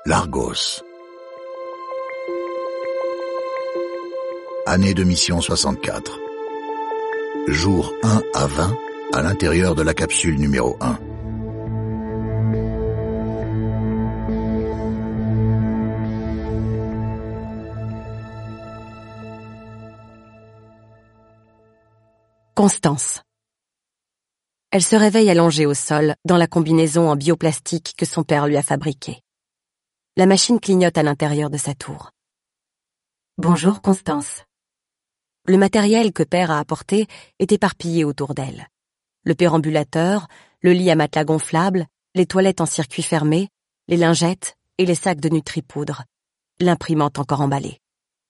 Largos. Année de mission 64. Jour 1 à 20 à l'intérieur de la capsule numéro 1. Constance. Elle se réveille allongée au sol, dans la combinaison en bioplastique que son père lui a fabriquée. La machine clignote à l'intérieur de sa tour. Bonjour, Constance. Le matériel que père a apporté est éparpillé autour d'elle. Le pérambulateur, le lit à matelas gonflable, les toilettes en circuit fermé, les lingettes et les sacs de Nutri-Poudre, l'imprimante encore emballée.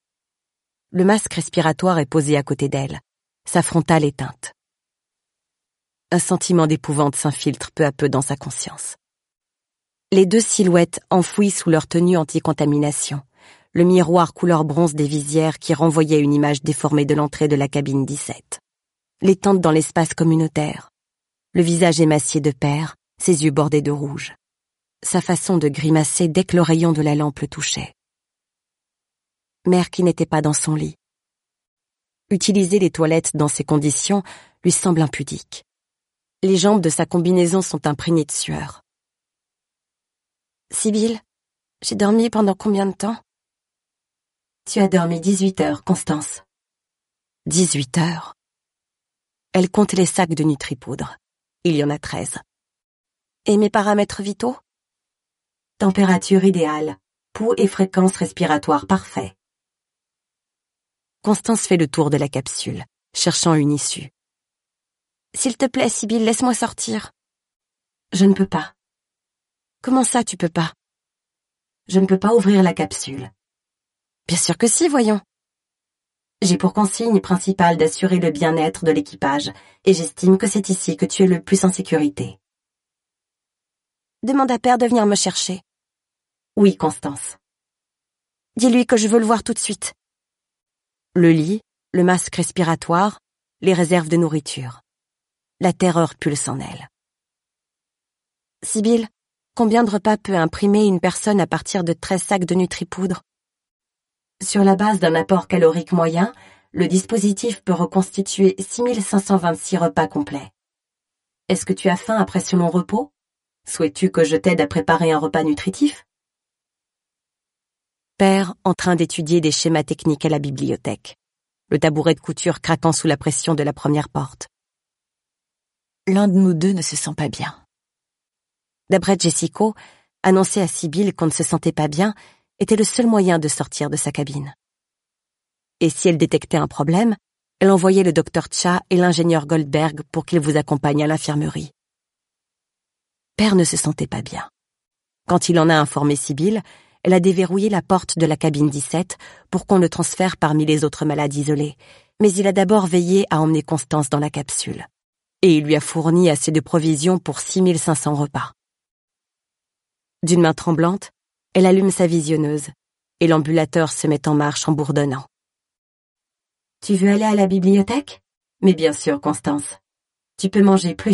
Le masque respiratoire est posé à côté d'elle, sa frontale éteinte. Un sentiment d'épouvante s'infiltre peu à peu dans sa conscience. Les deux silhouettes enfouies sous leur tenue anti-contamination, le miroir couleur bronze des visières qui renvoyait une image déformée de l'entrée de la cabine 17. Les tentes dans l'espace communautaire, le visage émacié de père, ses yeux bordés de rouge. Sa façon de grimacer dès que le rayon de la lampe le touchait. Mère qui n'était pas dans son lit. Utiliser les toilettes dans ces conditions lui semble impudique. Les jambes de sa combinaison sont imprégnées de sueur. Sibylle, j'ai dormi pendant combien de temps? Tu as dormi 18 heures, Constance. 18 heures. Elle compte les sacs de Nutri-Poudre. Il y en a 13. Et mes paramètres vitaux? Température idéale, pouls et fréquence respiratoire parfait. Constance fait le tour de la capsule, cherchant une issue. S'il te plaît, Sibylle, laisse-moi sortir. Je ne peux pas. Comment ça, tu peux pas? Je ne peux pas ouvrir la capsule. Bien sûr que si, voyons. J'ai pour consigne principale d'assurer le bien-être de l'équipage, et j'estime que c'est ici que tu es le plus en sécurité. Demande à père de venir me chercher. Oui, Constance. Dis-lui que je veux le voir tout de suite. Le lit, le masque respiratoire, les réserves de nourriture. La terreur pulse en elle. Sibylle, combien de repas peut imprimer une personne à partir de 13 sacs de Nutri-Poudre? Sur la base d'un apport calorique moyen, le dispositif peut reconstituer 6526 repas complets. Est-ce que tu as faim après ce long repos? Souhaites-tu que je t'aide à préparer un repas nutritif? Père en train d'étudier des schémas techniques à la bibliothèque, le tabouret de couture craquant sous la pression de la première porte. L'un de nous deux ne se sent pas bien. D'après Jessica, annoncer à Sibylle qu'on ne se sentait pas bien était le seul moyen de sortir de sa cabine. Et si elle détectait un problème, elle envoyait le docteur Cha et l'ingénieur Goldberg pour qu'ils vous accompagnent à l'infirmerie. Père ne se sentait pas bien. Quand il en a informé Sibylle, elle a déverrouillé la porte de la cabine 17 pour qu'on le transfère parmi les autres malades isolés, mais il a d'abord veillé à emmener Constance dans la capsule. Et il lui a fourni assez de provisions pour 6500 repas. D'une main tremblante, elle allume sa visionneuse, et l'ambulateur se met en marche en bourdonnant. « Tu veux aller à la bibliothèque? Mais bien sûr, Constance. Tu peux manger plus. »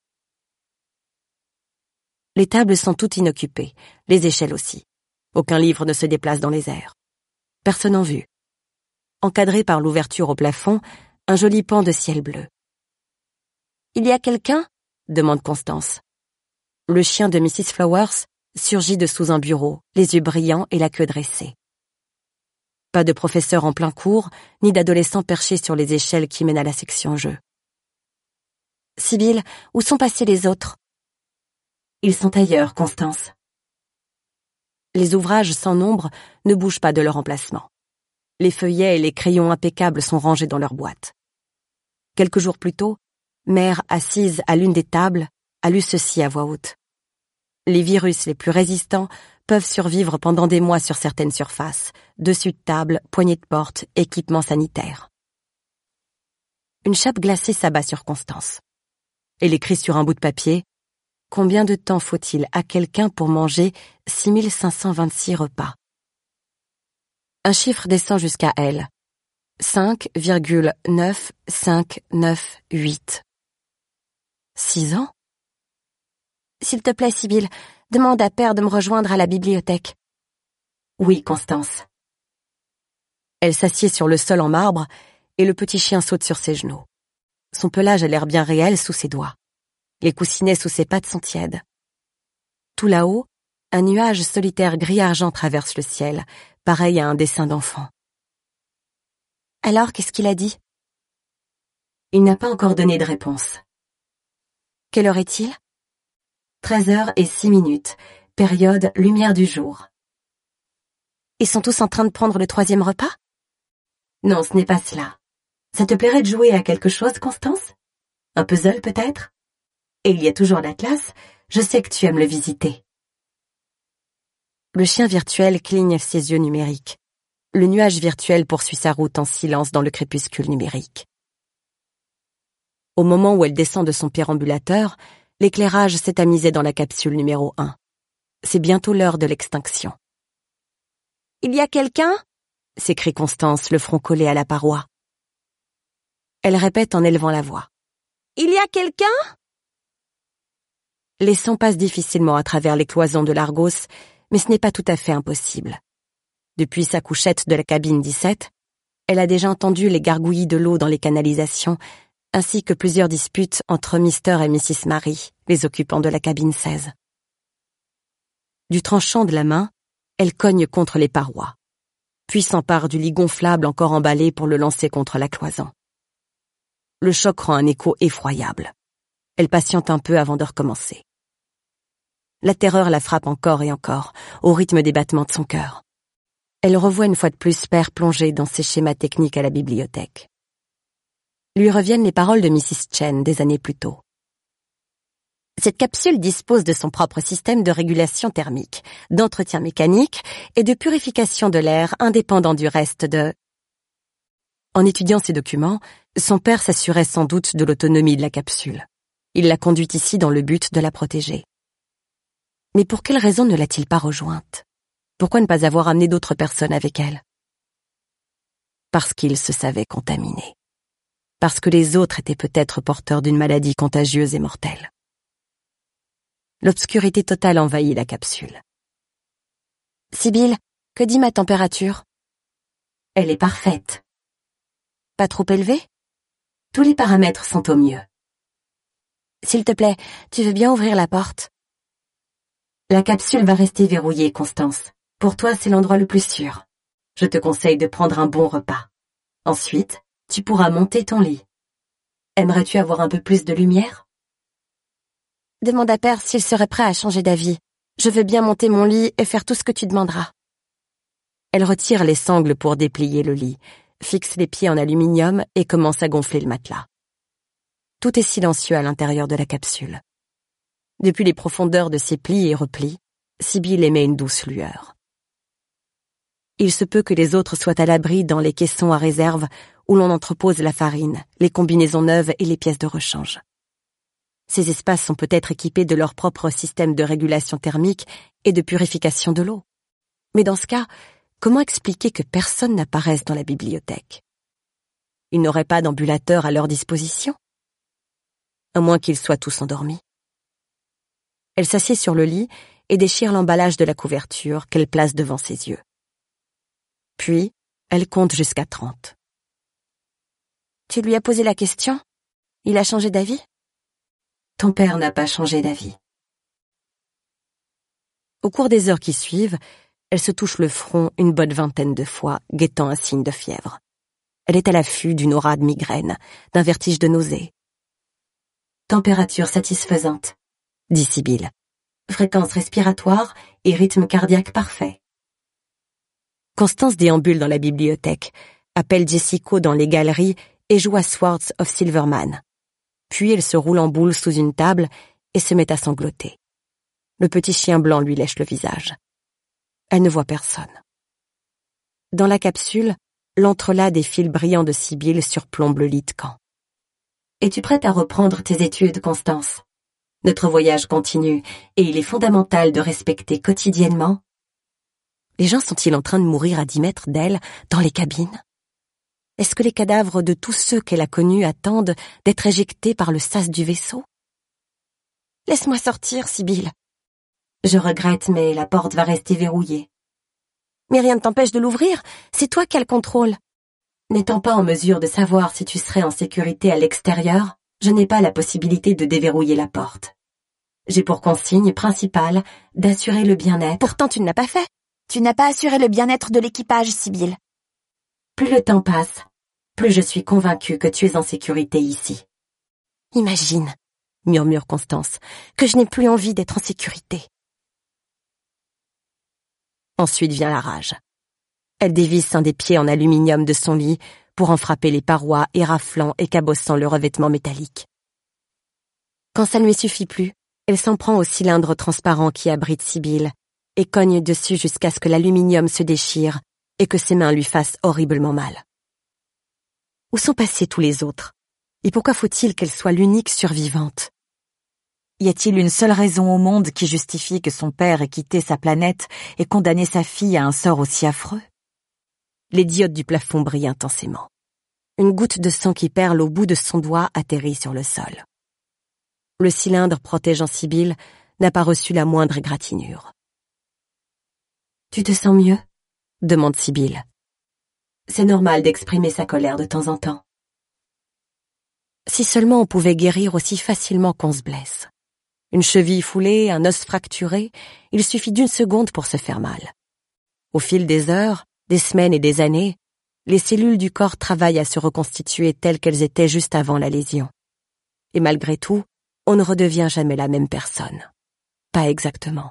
Les tables sont toutes inoccupées, les échelles aussi. Aucun livre ne se déplace dans les airs. Personne en vue. Encadré par l'ouverture au plafond, un joli pan de ciel bleu. « Il y a quelqu'un? » demande Constance. Le chien de Mrs. Flowers surgit de sous un bureau, les yeux brillants et la queue dressée. Pas de professeur en plein cours, ni d'adolescents perchés sur les échelles qui mènent à la section jeu. « Sibylle, où sont passés les autres? » Ils sont ailleurs, Constance. Les ouvrages sans nombre ne bougent pas de leur emplacement. Les feuillets et les crayons impeccables sont rangés dans leur boîte. Quelques jours plus tôt, Mère, assise à l'une des tables, a lu ceci à voix haute. Les virus les plus résistants peuvent survivre pendant des mois sur certaines surfaces, dessus de table, poignées de porte, équipements sanitaires. Une chape glacée s'abat sur Constance. Elle écrit sur un bout de papier « Combien de temps faut-il à quelqu'un pour manger 6526 repas ?» Un chiffre descend jusqu'à elle. 5,9598. 6 ans? S'il te plaît, Sibylle, Demande à Père de me rejoindre à la bibliothèque. Oui, Constance. Elle s'assied sur le sol en marbre et le petit chien saute sur ses genoux. Son pelage a l'air bien réel sous ses doigts. Les coussinets sous ses pattes sont tièdes. Tout là-haut, un nuage solitaire gris-argent traverse le ciel, pareil à un dessin d'enfant. Alors, qu'est-ce qu'il a dit? Il n'a pas encore donné de réponse. Quelle heure est-il? 13h06, période lumière du jour. Ils sont tous en train de prendre le 3e repas? Non, ce n'est pas cela. Ça te plairait de jouer à quelque chose, Constance? Un puzzle peut-être? Et il y a toujours l'Atlas, je sais que tu aimes le visiter. Le chien virtuel cligne ses yeux numériques. Le nuage virtuel poursuit sa route en silence dans le crépuscule numérique. Au moment où elle descend de son pérambulateur, l'éclairage s'est tamisé dans la capsule numéro 1. C'est bientôt l'heure de l'extinction. « Il y a quelqu'un ?» s'écrie Constance, le front collé à la paroi. Elle répète en élevant la voix. « Il y a quelqu'un ?» Les sons passent difficilement à travers les cloisons de l'Argos, mais ce n'est pas tout à fait impossible. Depuis sa couchette de la cabine 17, elle a déjà entendu les gargouillis de l'eau dans les canalisations, ainsi que plusieurs disputes entre Mr. et Mrs. Mary, les occupants de la cabine 16. Du tranchant de la main, elle cogne contre les parois, puis s'empare du lit gonflable encore emballé pour le lancer contre la cloison. Le choc rend un écho effroyable. Elle patiente un peu avant de recommencer. La terreur la frappe encore et encore, au rythme des battements de son cœur. Elle revoit une fois de plus Père plongé dans ses schémas techniques à la bibliothèque. Lui reviennent les paroles de Mrs. Chen des années plus tôt. Cette capsule dispose de son propre système de régulation thermique, d'entretien mécanique et de purification de l'air indépendant du reste de... En étudiant ces documents, son père s'assurait sans doute de l'autonomie de la capsule. Il l'a conduite ici dans le but de la protéger. Mais pour quelle raison ne l'a-t-il pas rejointe? Pourquoi ne pas avoir amené d'autres personnes avec elle? Parce qu'il se savait contaminé. Parce que les autres étaient peut-être porteurs d'une maladie contagieuse et mortelle. L'obscurité totale envahit la capsule. « Sibylle, que dit ma température ?»« Elle est parfaite. »« Pas trop élevée ?»« Tous les paramètres sont au mieux. »« S'il te plaît, tu veux bien ouvrir la porte ?»« La capsule va rester verrouillée, Constance. Pour toi, c'est l'endroit le plus sûr. Je te conseille de prendre un bon repas. Ensuite, tu pourras monter ton lit. Aimerais-tu avoir un peu plus de lumière? Demande à Père s'il serait prêt à changer d'avis. Je veux bien monter mon lit et faire tout ce que tu demanderas. Elle retire les sangles pour déplier le lit, fixe les pieds en aluminium et commence à gonfler le matelas. Tout est silencieux à l'intérieur de la capsule. Depuis les profondeurs de ses plis et replis, Sibylle émet une douce lueur. Il se peut que les autres soient à l'abri dans les caissons à réserve où l'on entrepose la farine, les combinaisons neuves et les pièces de rechange. Ces espaces sont peut-être équipés de leur propre système de régulation thermique et de purification de l'eau. Mais dans ce cas, comment expliquer que personne n'apparaisse dans la bibliothèque? Ils n'auraient pas d'ambulateur à leur disposition? À moins qu'ils soient tous endormis. Elle s'assied sur le lit et déchire l'emballage de la couverture qu'elle place devant ses yeux. Puis, elle compte jusqu'à 30. Tu lui as posé la question? Il a changé d'avis? Ton père n'a pas changé d'avis. Au cours des heures qui suivent, elle se touche le front une bonne vingtaine de fois, guettant un signe de fièvre. Elle est à l'affût d'une aura de migraine, d'un vertige de nausée. Température satisfaisante, dit Sibylle. Fréquence respiratoire et rythme cardiaque parfait. Constance déambule dans la bibliothèque, appelle Jessico dans les galeries et joue à Swords of Silverman. Puis elle se roule en boule sous une table et se met à sangloter. Le petit chien blanc lui lèche le visage. Elle ne voit personne. Dans la capsule, l'entrelacs des fils brillants de Sibylle surplombe le lit de camp. « Es-tu prête à reprendre tes études, Constance? Notre voyage continue et il est fondamental de respecter quotidiennement. » Les gens sont-ils en train de mourir à 10 mètres d'elle, dans les cabines? Est-ce que les cadavres de tous ceux qu'elle a connus attendent d'être éjectés par le sas du vaisseau? Laisse-moi sortir, Sibylle. Je regrette, mais la porte va rester verrouillée. Mais rien ne t'empêche de l'ouvrir, c'est toi qui as le contrôle. N'étant pas en mesure de savoir si tu serais en sécurité à l'extérieur, je n'ai pas la possibilité de déverrouiller la porte. J'ai pour consigne principale d'assurer le bien-être. Pourtant, tu ne l'as pas fait. Tu n'as pas assuré le bien-être de l'équipage, Sibylle. Plus le temps passe, plus je suis convaincue que tu es en sécurité ici. Imagine, murmure Constance, que je n'ai plus envie d'être en sécurité. Ensuite vient la rage. Elle dévisse un des pieds en aluminium de son lit pour en frapper les parois, éraflant et cabossant le revêtement métallique. Quand ça ne lui suffit plus, elle s'en prend au cylindre transparent qui abrite Sibylle et cogne dessus jusqu'à ce que l'aluminium se déchire et que ses mains lui fassent horriblement mal. Où sont passés tous les autres? Et pourquoi faut-il qu'elle soit l'unique survivante? Y a-t-il une seule raison au monde qui justifie que son père ait quitté sa planète et condamné sa fille à un sort aussi affreux? Les diodes du plafond brillent intensément. Une goutte de sang qui perle au bout de son doigt atterrit sur le sol. Le cylindre protégeant Sibylle n'a pas reçu la moindre égratignure. « Tu te sens mieux ?» demande Sibylle. C'est normal d'exprimer sa colère de temps en temps. Si seulement on pouvait guérir aussi facilement qu'on se blesse. Une cheville foulée, un os fracturé, il suffit d'une seconde pour se faire mal. Au fil des heures, des semaines et des années, les cellules du corps travaillent à se reconstituer telles qu'elles étaient juste avant la lésion. Et malgré tout, on ne redevient jamais la même personne. Pas exactement.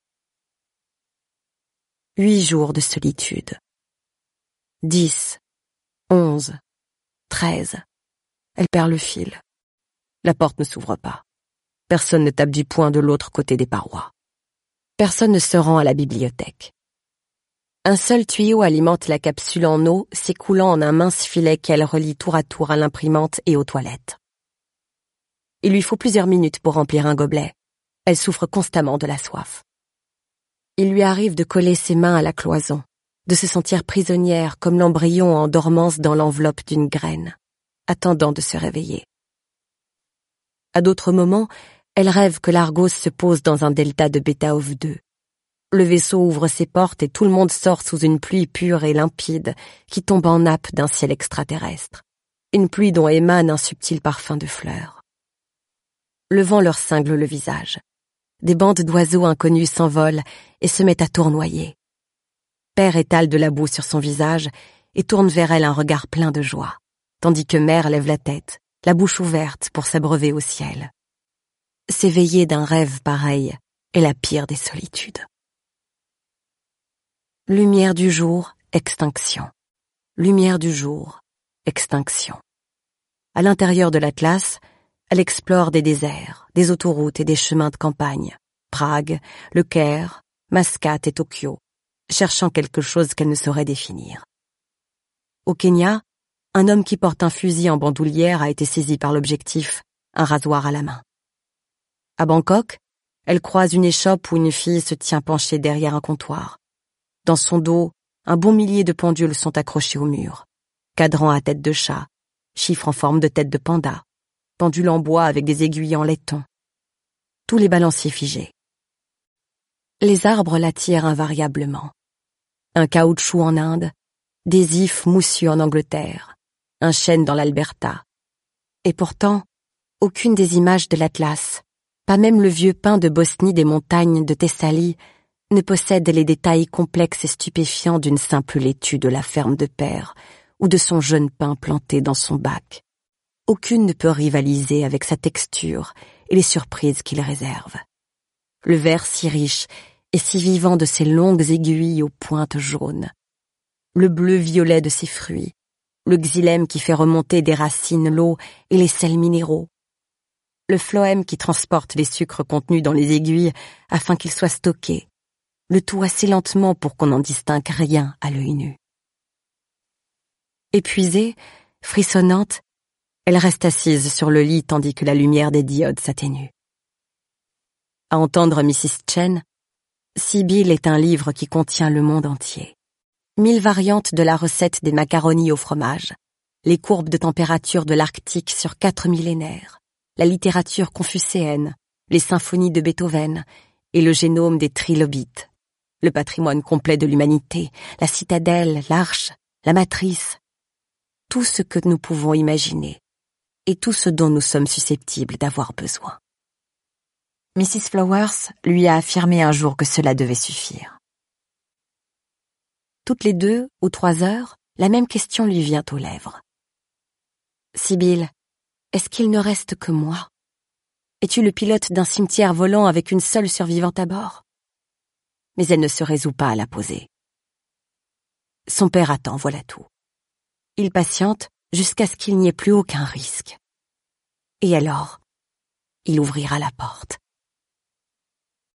8 jours de solitude. 10, 11, 13. Elle perd le fil. La porte ne s'ouvre pas. Personne ne tape du poing de l'autre côté des parois. Personne ne se rend à la bibliothèque. Un seul tuyau alimente la capsule en eau, s'écoulant en un mince filet qu'elle relie tour à tour à l'imprimante et aux toilettes. Il lui faut plusieurs minutes pour remplir un gobelet. Elle souffre constamment de la soif. Il lui arrive de coller ses mains à la cloison, de se sentir prisonnière comme l'embryon en dormance dans l'enveloppe d'une graine, attendant de se réveiller. À d'autres moments, elle rêve que l'Argos se pose dans un delta de Bettahoff 2. Le vaisseau ouvre ses portes et tout le monde sort sous une pluie pure et limpide qui tombe en nappe d'un ciel extraterrestre. Une pluie dont émane un subtil parfum de fleurs. Le vent leur cingle le visage. Des bandes d'oiseaux inconnus s'envolent et se mettent à tournoyer. Père étale de la boue sur son visage et tourne vers elle un regard plein de joie, tandis que Mère lève la tête, la bouche ouverte pour s'abreuver au ciel. S'éveiller d'un rêve pareil est la pire des solitudes. Lumière du jour, extinction. Lumière du jour, extinction. À l'intérieur de l'Atlas, elle explore des déserts, des autoroutes et des chemins de campagne, Prague, Le Caire, Mascate et Tokyo, cherchant quelque chose qu'elle ne saurait définir. Au Kenya, un homme qui porte un fusil en bandoulière a été saisi par l'objectif, un rasoir à la main. À Bangkok, elle croise une échoppe où une fille se tient penchée derrière un comptoir. Dans son dos, un bon millier de pendules sont accrochées au mur. Cadrans à tête de chat, chiffres en forme de tête de panda, pendules en bois avec des aiguilles en laiton. Tous les balanciers figés. Les arbres l'attirent invariablement. Un caoutchouc en Inde, des ifs moussus en Angleterre, un chêne dans l'Alberta. Et pourtant, aucune des images de l'Atlas, pas même le vieux pin de Bosnie des montagnes de Thessalie, ne possède les détails complexes et stupéfiants d'une simple laitue de la ferme de père ou de son jeune pin planté dans son bac. Aucune ne peut rivaliser avec sa texture et les surprises qu'il réserve. Le vert si riche et si vivant de ses longues aiguilles aux pointes jaunes. Le bleu-violet de ses fruits. Le xylème qui fait remonter des racines l'eau et les sels minéraux. Le phloème qui transporte les sucres contenus dans les aiguilles afin qu'ils soient stockés. Le tout assez lentement pour qu'on n'en distingue rien à l'œil nu. Épuisée, frissonnante, elle reste assise sur le lit tandis que la lumière des diodes s'atténue. À entendre Mrs. Chen, Sibylle est un livre qui contient le monde entier. 1000 variantes de la recette des macaronis au fromage, les courbes de température de l'Arctique sur 4 millénaires, la littérature confucéenne, les symphonies de Beethoven et le génome des trilobites, le patrimoine complet de l'humanité, la citadelle, l'arche, la matrice, tout ce que nous pouvons imaginer et tout ce dont nous sommes susceptibles d'avoir besoin. Mrs. Flowers lui a affirmé un jour que cela devait suffire. Toutes les 2 ou 3 heures, la même question lui vient aux lèvres. Sibyl, est-ce qu'il ne reste que moi? Es-tu le pilote d'un cimetière volant avec une seule survivante à bord? Mais elle ne se résout pas à la poser. Son père attend, voilà tout. Il patiente jusqu'à ce qu'il n'y ait plus aucun risque. Et alors, il ouvrira la porte.